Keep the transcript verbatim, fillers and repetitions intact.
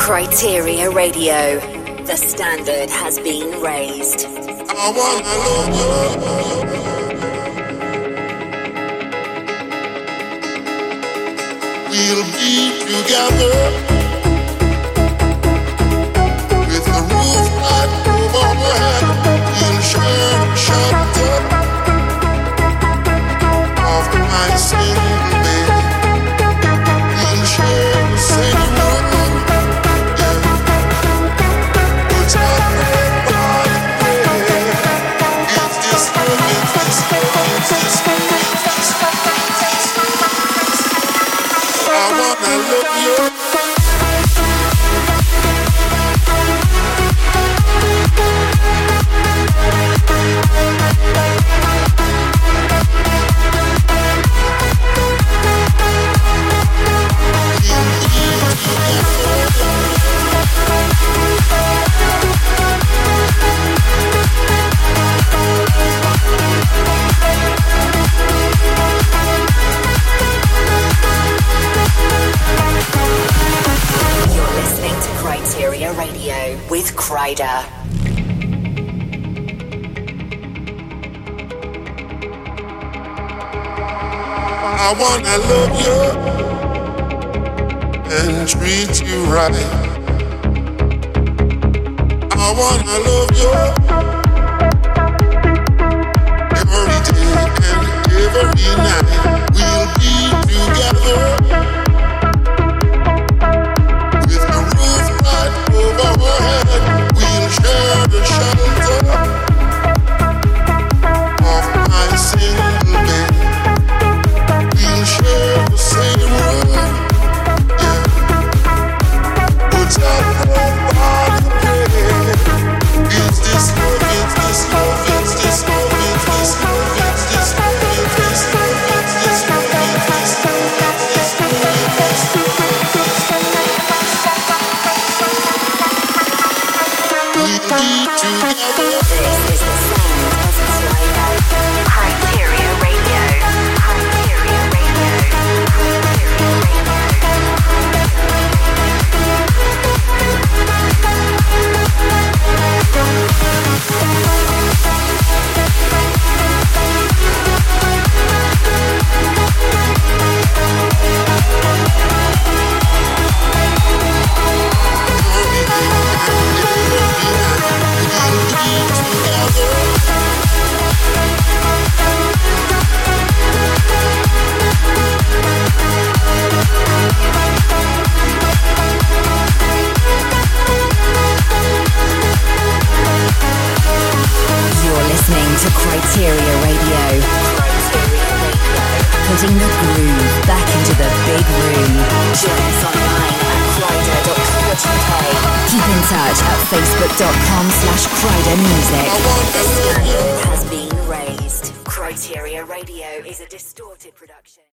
Criteria Radio. The standard has been raised. I wanna love you. We'll be together with the roof right over our head. We'll share the shelter of my single bed. We'll share the same room. Yeah. Put our bread by the bread. It's this love, it's this love, it's this love, it's this love. I wanna love you. Radio with Kryder. I wanna love you and treat you right. I wanna love you every day and every night. We'll be together. We'll share the shelter of my single bed. We'll share the same room. Yeah. Put up on the bed. It's this love, it's this love, it's this love, it's this love, it's this love, it's this love, it's this love, it's this love, it's this love, it's this love. Together. This is the sound of Kryder. Criteria Radio. Criteria Radio. Criteria to Criteria Radio. Criteria Radio. Putting the groove back into the big room. Join us online at kryder dot co dot uk. Keep in touch at facebook dot com slash kryder music. The standard has been raised. Criteria Radio is a distorted production.